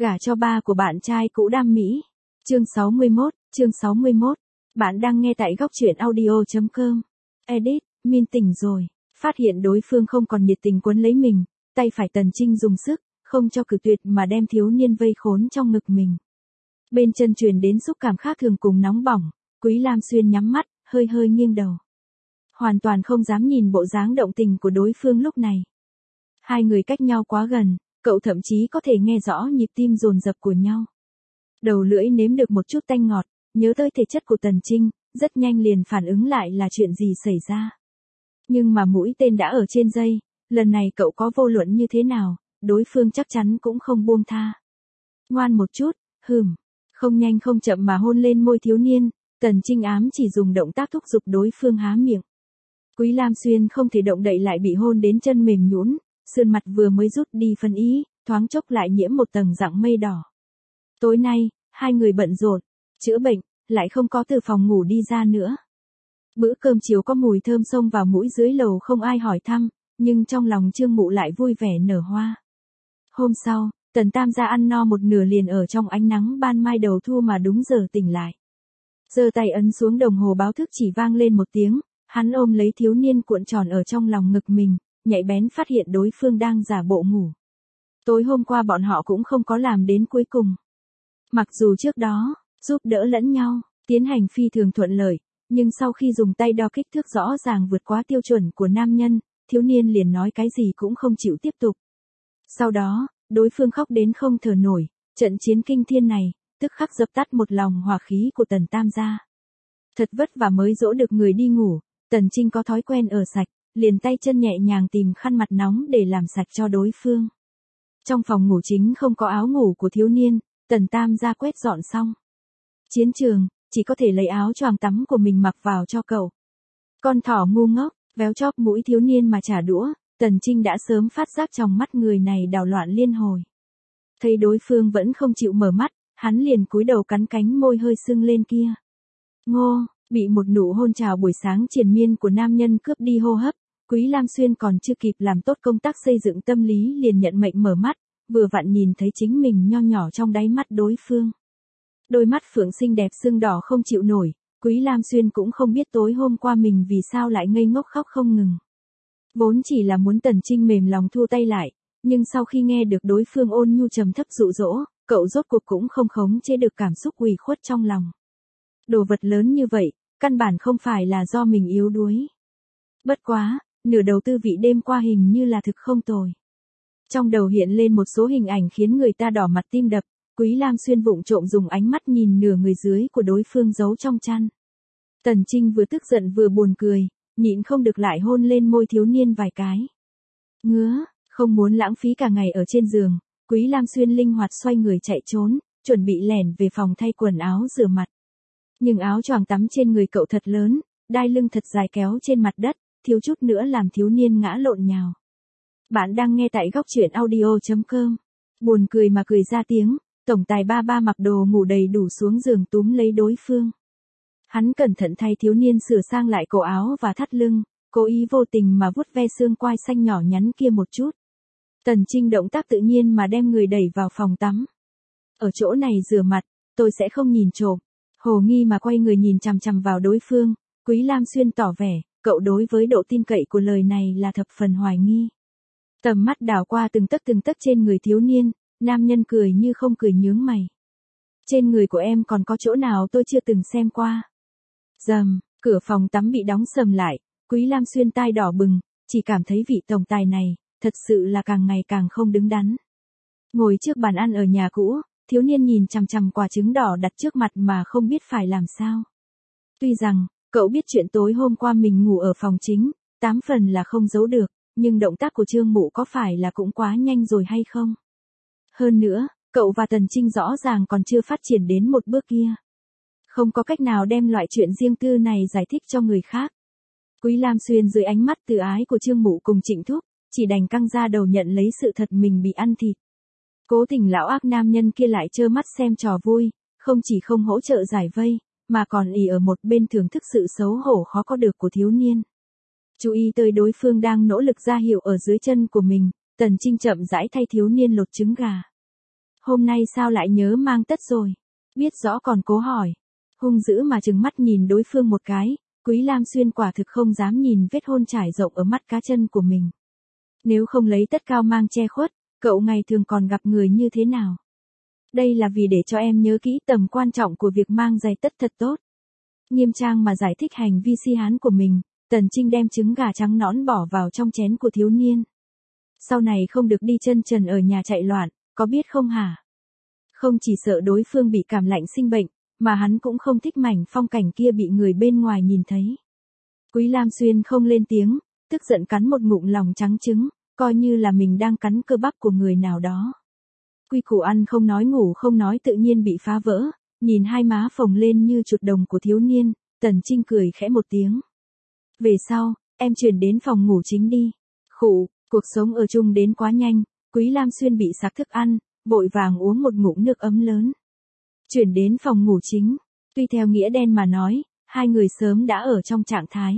Gả cho ba của bạn trai cũ đam mỹ. Chương 61. Bạn đang nghe tại góc truyện audio.com. Edit, Min tỉnh rồi. Phát hiện đối phương không còn nhiệt tình quấn lấy mình, tay phải Tần Trinh dùng sức, không cho cử tuyệt mà đem thiếu niên vây khốn trong ngực mình. Bên chân truyền đến xúc cảm khác thường cùng nóng bỏng, Quý Lam Xuyên nhắm mắt, hơi hơi nghiêng đầu. Hoàn toàn không dám nhìn bộ dáng động tình của đối phương lúc này. Hai người cách nhau quá gần, cậu thậm chí có thể nghe rõ nhịp tim dồn dập của nhau. Đầu lưỡi nếm được một chút tanh ngọt, nhớ tới thể chất của Tần Trinh, rất nhanh liền phản ứng lại là chuyện gì xảy ra. Nhưng mà mũi tên đã ở trên dây, lần này cậu có vô luận như thế nào, đối phương chắc chắn cũng không buông tha. Ngoan một chút, không nhanh không chậm mà hôn lên môi thiếu niên, Tần Trinh ám chỉ dùng động tác thúc giục đối phương há miệng. Quý Lam Xuyên không thể động đậy lại bị hôn đến chân mềm nhũn, sườn mặt vừa mới rút đi phân ý, thoáng chốc lại nhiễm một tầng dạng mây đỏ. Tối nay, hai người bận rộn, chữa bệnh, lại không có từ phòng ngủ đi ra nữa. Bữa cơm chiều có mùi thơm xông vào mũi dưới lầu không ai hỏi thăm, nhưng trong lòng Trương Mụ lại vui vẻ nở hoa. Hôm sau, Tần Tam gia ăn no một nửa liền ở trong ánh nắng ban mai đầu thu mà đúng giờ tỉnh lại. Giơ tay ấn xuống đồng hồ báo thức chỉ vang lên một tiếng, hắn ôm lấy thiếu niên cuộn tròn ở trong lòng ngực mình, nhạy bén phát hiện đối phương đang giả bộ ngủ. Tối hôm qua bọn họ cũng không có làm đến cuối cùng. Mặc dù trước đó, giúp đỡ lẫn nhau, tiến hành phi thường thuận lợi, nhưng sau khi dùng tay đo kích thước rõ ràng vượt quá tiêu chuẩn của nam nhân, thiếu niên liền nói cái gì cũng không chịu tiếp tục. Sau đó, đối phương khóc đến không thở nổi, trận chiến kinh thiên này, tức khắc dập tắt một lòng hỏa khí của Tần Tam gia. Thật vất vả mới dỗ được người đi ngủ, Tần Trinh có thói quen ở sạch, liền tay chân nhẹ nhàng tìm khăn mặt nóng để làm sạch cho đối phương. Trong phòng ngủ chính không có áo ngủ của thiếu niên, Tần Tam gia quét dọn xong. Chiến trường, chỉ có thể lấy áo choàng tắm của mình mặc vào cho cậu. Con thỏ ngu ngốc, véo chóp mũi thiếu niên mà trả đũa, Tần Trinh đã sớm phát giác trong mắt người này đảo loạn liên hồi. Thấy đối phương vẫn không chịu mở mắt, hắn liền cúi đầu cắn cánh môi hơi sưng lên kia. Ngô, bị một nụ hôn chào buổi sáng triền miên của nam nhân cướp đi hô hấp, Quý Lam Xuyên còn chưa kịp làm tốt công tác xây dựng tâm lý liền nhận mệnh mở mắt, vừa vặn nhìn thấy chính mình nho nhỏ trong đáy mắt đối phương. Đôi mắt phượng xinh đẹp sưng đỏ không chịu nổi, Quý Lam Xuyên cũng không biết tối hôm qua mình vì sao lại ngây ngốc khóc không ngừng. Vốn chỉ là muốn Tần Trinh mềm lòng thu tay lại, nhưng sau khi nghe được đối phương ôn nhu trầm thấp dụ dỗ, cậu rốt cuộc cũng không khống chế được cảm xúc ủy khuất trong lòng. Đồ vật lớn như vậy, căn bản không phải là do mình yếu đuối. Bất quá, nửa đầu tư vị đêm qua hình như là thực không tồi. Trong đầu hiện lên một số hình ảnh khiến người ta đỏ mặt tim đập, Quý Lam Xuyên vụng trộm dùng ánh mắt nhìn nửa người dưới của đối phương giấu trong chăn. Tần Trinh vừa tức giận vừa buồn cười, nhịn không được lại hôn lên môi thiếu niên vài cái. Ngứa, không muốn lãng phí cả ngày ở trên giường, Quý Lam Xuyên linh hoạt xoay người chạy trốn, chuẩn bị lẻn về phòng thay quần áo rửa mặt. Nhưng áo choàng tắm trên người cậu thật lớn, đai lưng thật dài kéo trên mặt đất, thiếu chút nữa làm thiếu niên ngã lộn nhào. Bạn đang nghe tại góc truyện audio.com. Buồn cười mà cười ra tiếng, tổng tài ba ba mặc đồ ngủ đầy đủ xuống giường túm lấy đối phương. Hắn cẩn thận thay thiếu niên sửa sang lại cổ áo và thắt lưng, cố ý vô tình mà vuốt ve xương quai xanh nhỏ nhắn kia một chút. Tần Trinh động tác tự nhiên mà đem người đẩy vào phòng tắm. Ở chỗ này rửa mặt, tôi sẽ không nhìn trộm. Hồ nghi mà quay người nhìn chằm chằm vào đối phương, Quý Lam Xuyên tỏ vẻ, cậu đối với độ tin cậy của lời này là thập phần hoài nghi. Tầm mắt đảo qua từng tấc trên người thiếu niên, nam nhân cười như không cười nhướng mày. Trên người của em còn có chỗ nào tôi chưa từng xem qua. Rầm, cửa phòng tắm bị đóng sầm lại, Quý Lam Xuyên tai đỏ bừng, chỉ cảm thấy vị tổng tài này, thật sự là càng ngày càng không đứng đắn. Ngồi trước bàn ăn ở nhà cũ, thiếu niên nhìn chằm chằm quả trứng đỏ đặt trước mặt mà không biết phải làm sao. Tuy rằng, cậu biết chuyện tối hôm qua mình ngủ ở phòng chính, 8 phần là không giấu được, nhưng động tác của Trương Mụ có phải là cũng quá nhanh rồi hay không? Hơn nữa, cậu và Tần Trinh rõ ràng còn chưa phát triển đến một bước kia. Không có cách nào đem loại chuyện riêng tư này giải thích cho người khác. Quý Lam Xuyên dưới ánh mắt từ ái của Trương Mụ cùng Trịnh Thúc, chỉ đành căng ra đầu nhận lấy sự thật mình bị ăn thịt. Cố tình lão ác nam nhân kia lại trơ mắt xem trò vui, không chỉ không hỗ trợ giải vây, mà còn ỷ ở một bên thưởng thức sự xấu hổ khó có được của thiếu niên. Chú ý tới đối phương đang nỗ lực ra hiệu ở dưới chân của mình, Tần Trinh chậm rãi thay thiếu niên lột trứng gà. Hôm nay sao lại nhớ mang tất rồi? Biết rõ còn cố hỏi. Hung dữ mà trừng mắt nhìn đối phương một cái, Quý Lam Xuyên quả thực không dám nhìn vết hôn trải rộng ở mắt cá chân của mình. Nếu không lấy tất cao mang che khuất, cậu ngày thường còn gặp người như thế nào? Đây là vì để cho em nhớ kỹ tầm quan trọng của việc mang giày tất thật tốt. Nghiêm trang mà giải thích hành vi si hán của mình, Tần Trinh đem trứng gà trắng nõn bỏ vào trong chén của thiếu niên. Sau này không được đi chân trần ở nhà chạy loạn, có biết không hả? Không chỉ sợ đối phương bị cảm lạnh sinh bệnh, mà hắn cũng không thích mảnh phong cảnh kia bị người bên ngoài nhìn thấy. Quý Lam Xuyên không lên tiếng, tức giận cắn một ngụm lòng trắng trứng, coi như là mình đang cắn cơ bắp của người nào đó. Quy củ ăn không nói ngủ không nói tự nhiên bị phá vỡ, nhìn hai má phồng lên như chuột đồng của thiếu niên, Tần Trinh cười khẽ một tiếng. Về sau, em chuyển đến phòng ngủ chính đi. Khụ, cuộc sống ở chung đến quá nhanh, Quý Lam Xuyên bị sặc thức ăn, vội vàng uống một ngụm nước ấm lớn. Chuyển đến phòng ngủ chính, tuy theo nghĩa đen mà nói, hai người sớm đã ở trong trạng thái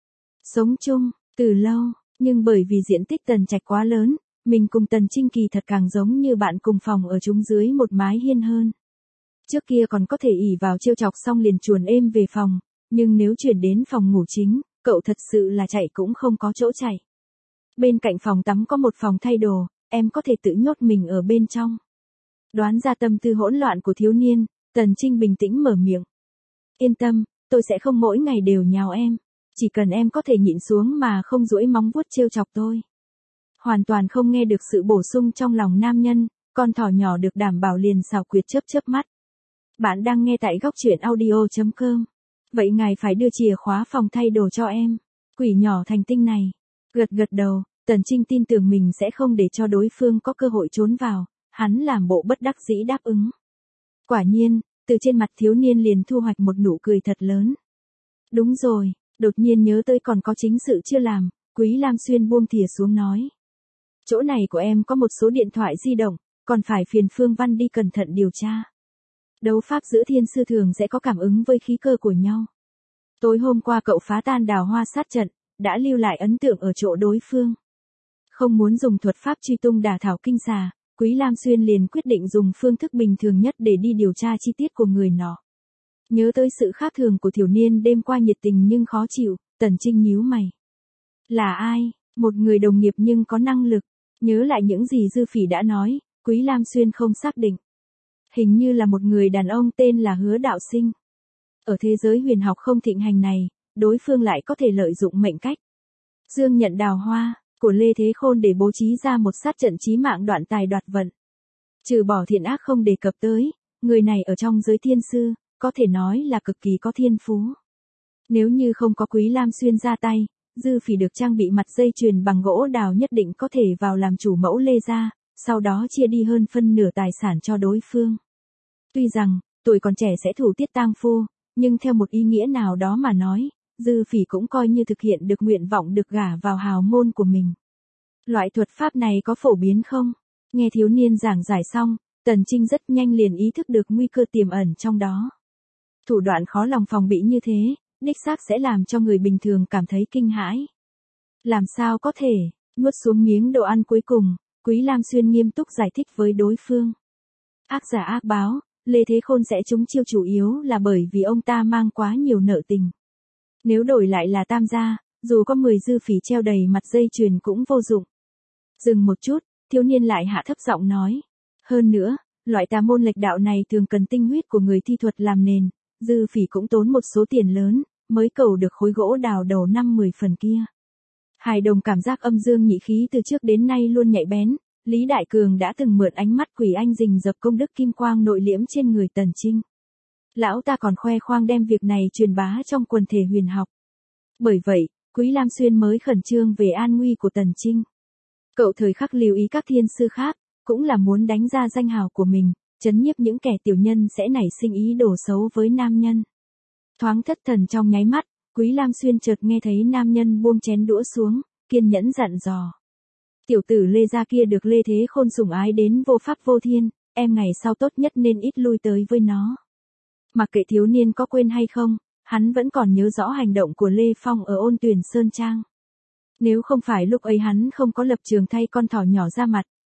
sống chung, từ lâu, nhưng bởi vì diện tích Tần Trạch quá lớn, mình cùng Tần Trinh kỳ thật càng giống như bạn cùng phòng ở chung dưới một mái hiên hơn. Trước kia còn có thể ỷ vào trêu chọc xong liền chuồn êm về phòng, nhưng nếu chuyển đến phòng ngủ chính, cậu thật sự là chạy cũng không có chỗ chạy. Bên cạnh phòng tắm có một phòng thay đồ, em có thể tự nhốt mình ở bên trong. Đoán ra tâm tư hỗn loạn của thiếu niên, Tần Trinh bình tĩnh mở miệng. Yên tâm, tôi sẽ không mỗi ngày đều nhào em. Chỉ cần em có thể nhịn xuống mà không duỗi móng vuốt trêu chọc tôi. Hoàn toàn không nghe được sự bổ sung trong lòng nam nhân, con thỏ nhỏ được đảm bảo liền xào quyệt chớp chớp mắt. Bạn đang nghe tại góc truyện audio.com. Vậy ngài phải đưa chìa khóa phòng thay đồ cho em. Quỷ nhỏ thành tinh này. Gật gật đầu, Tần Trinh tin tưởng mình sẽ không để cho đối phương có cơ hội trốn vào. Hắn làm bộ bất đắc dĩ đáp ứng. Quả nhiên, từ trên mặt thiếu niên liền thu hoạch một nụ cười thật lớn. Đúng rồi, đột nhiên nhớ tới còn có chính sự chưa làm, Quý Lam Xuyên buông thìa xuống nói. Chỗ này của em có một số điện thoại di động, còn phải phiền Phương Văn đi cẩn thận điều tra. Đấu pháp giữa thiên sư thường sẽ có cảm ứng với khí cơ của nhau. Tối hôm qua cậu phá tan đào hoa sát trận, đã lưu lại ấn tượng ở chỗ đối phương. Không muốn dùng thuật pháp truy tung đả thảo kinh xà, Quý Lam Xuyên liền quyết định dùng phương thức bình thường nhất để đi điều tra chi tiết của người nọ. Nhớ tới sự khác thường của thiếu niên đêm qua nhiệt tình nhưng khó chịu, Tần Trinh nhíu mày. Là ai? Một người đồng nghiệp nhưng có năng lực. Nhớ lại những gì Dư Phỉ đã nói, Quý Lam Xuyên không xác định. Hình như là một người đàn ông tên là Hứa Đạo Sinh. Ở thế giới huyền học không thịnh hành này, đối phương lại có thể lợi dụng mệnh cách Dương nhận đào hoa của Lê Thế Khôn để bố trí ra một sát trận chí mạng đoạn tài đoạt vận. Trừ bỏ thiện ác không đề cập tới, người này ở trong giới thiên sư, có thể nói là cực kỳ có thiên phú. Nếu như không có Quý Lam Xuyên ra tay, Dư Phỉ được trang bị mặt dây chuyền bằng gỗ đào nhất định có thể vào làm chủ mẫu Lê gia, sau đó chia đi hơn phân nửa tài sản cho đối phương. Tuy rằng, tuổi còn trẻ sẽ thủ tiết tang phu, nhưng theo một ý nghĩa nào đó mà nói, Dư Phỉ cũng coi như thực hiện được nguyện vọng được gả vào hào môn của mình. Loại thuật pháp này có phổ biến không? Nghe thiếu niên giảng giải xong, Tần Trinh rất nhanh liền ý thức được nguy cơ tiềm ẩn trong đó. Thủ đoạn khó lòng phòng bị như thế, đích xác sẽ làm cho người bình thường cảm thấy kinh hãi. Làm sao có thể, nuốt xuống miếng đồ ăn cuối cùng, Quý Lam Xuyên nghiêm túc giải thích với đối phương. Ác giả ác báo, Lê Thế Khôn sẽ trúng chiêu chủ yếu là bởi vì ông ta mang quá nhiều nợ tình. Nếu đổi lại là Tam gia, dù có 10 Dư Phỉ treo đầy mặt dây chuyền cũng vô dụng. Dừng một chút, thiếu niên lại hạ thấp giọng nói. Hơn nữa, loại tà môn lệch đạo này thường cần tinh huyết của người thi thuật làm nền, Dư Phỉ cũng tốn một số tiền lớn, mới cầu được khối gỗ đào đầu 5-10 phần kia. Hài Đồng cảm giác âm dương nhị khí từ trước đến nay luôn nhạy bén, Lý Đại Cường đã từng mượn ánh mắt quỷ anh rình rập công đức kim quang nội liễm trên người Tần Trinh. Lão ta còn khoe khoang đem việc này truyền bá trong quần thể huyền học. Bởi vậy, Quý Lam Xuyên mới khẩn trương về an nguy của Tần Trinh. Cậu thời khắc lưu ý các thiên sư khác, cũng là muốn đánh ra danh hào của mình, chấn nhiếp những kẻ tiểu nhân sẽ nảy sinh ý đồ xấu với nam nhân. Thoáng thất thần trong nháy mắt, Quý Lam Xuyên chợt nghe thấy nam nhân buông chén đũa xuống, kiên nhẫn dặn dò. Tiểu tử Lê gia kia được Lê Thế Khôn sủng ái đến vô pháp vô thiên, em ngày sau tốt nhất nên ít lui tới với nó. Mặc kệ thiếu niên có quên hay không, hắn vẫn còn nhớ rõ hành động của Lê Phong ở Ôn Tuyền Sơn Trang. Nếu không phải lúc ấy hắn không có lập trường thay con thỏ nhỏ ra mặt,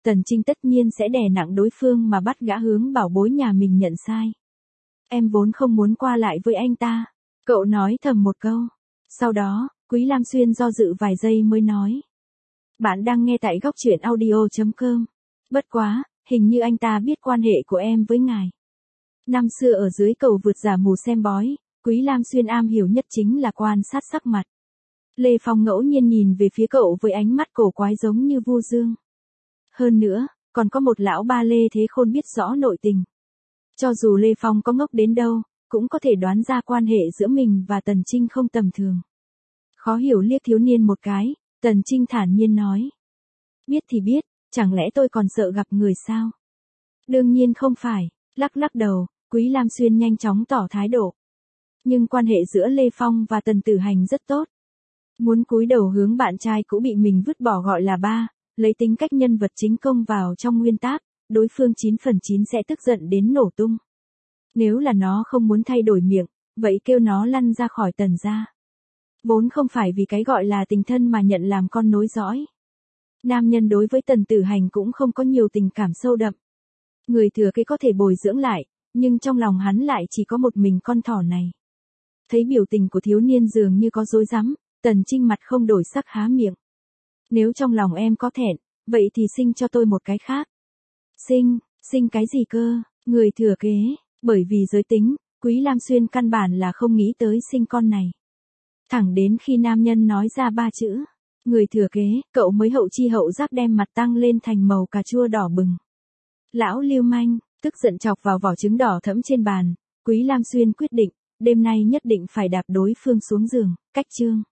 Tần Trinh tất nhiên sẽ đè nặng đối phương mà bắt gã hướng bảo bối nhà mình nhận sai. Em vốn không muốn qua lại với anh ta. Cậu nói thầm một câu. Sau đó, Quý Lam Xuyên do dự vài giây mới nói. Bạn đang nghe tại góc truyện audio.com. Bất quá, hình như anh ta biết quan hệ của em với ngài. Năm xưa ở dưới cầu vượt giả mù xem bói, Quý Lam Xuyên am hiểu nhất chính là quan sát sắc mặt. Lê Phong ngẫu nhiên nhìn về phía cậu với ánh mắt cổ quái giống như vu dương. Hơn nữa, còn có một lão ba Lê Thế Khôn biết rõ nội tình. Cho dù Lê Phong có ngốc đến đâu, cũng có thể đoán ra quan hệ giữa mình và Tần Trinh không tầm thường. Khó hiểu liếc thiếu niên một cái, Tần Trinh thản nhiên nói. Biết thì biết, chẳng lẽ tôi còn sợ gặp người sao? Đương nhiên không phải, lắc đầu, Quý Lam Xuyên nhanh chóng tỏ thái độ. Nhưng quan hệ giữa Lê Phong và Tần Tử Hành rất tốt. Muốn cúi đầu hướng bạn trai cũ bị mình vứt bỏ gọi là ba, lấy tính cách nhân vật chính công vào trong nguyên tác, đối phương 9 phần 9 sẽ tức giận đến nổ tung. Nếu là nó không muốn thay đổi miệng, vậy kêu nó lăn ra khỏi Tần gia. Vốn không phải vì cái gọi là tình thân mà nhận làm con nối dõi. Nam nhân đối với Tần Tử Hành cũng không có nhiều tình cảm sâu đậm. Người thừa kế có thể bồi dưỡng lại, nhưng trong lòng hắn lại chỉ có một mình con thỏ này. Thấy biểu tình của thiếu niên dường như có rối rắm, Tần Trinh mặt không đổi sắc há miệng. Nếu trong lòng em có thẹn, vậy thì sinh cho tôi một cái khác. Sinh cái gì cơ, người thừa kế, bởi vì giới tính, Quý Lam Xuyên căn bản là không nghĩ tới sinh con này. Thẳng đến khi nam nhân nói ra 3 chữ, người thừa kế, cậu mới hậu chi hậu giác đem mặt tăng lên thành màu cà chua đỏ bừng. Lão lưu manh, tức giận chọc vào vỏ trứng đỏ thẫm trên bàn, Quý Lam Xuyên quyết định, đêm nay nhất định phải đạp đối phương xuống giường, cách chương.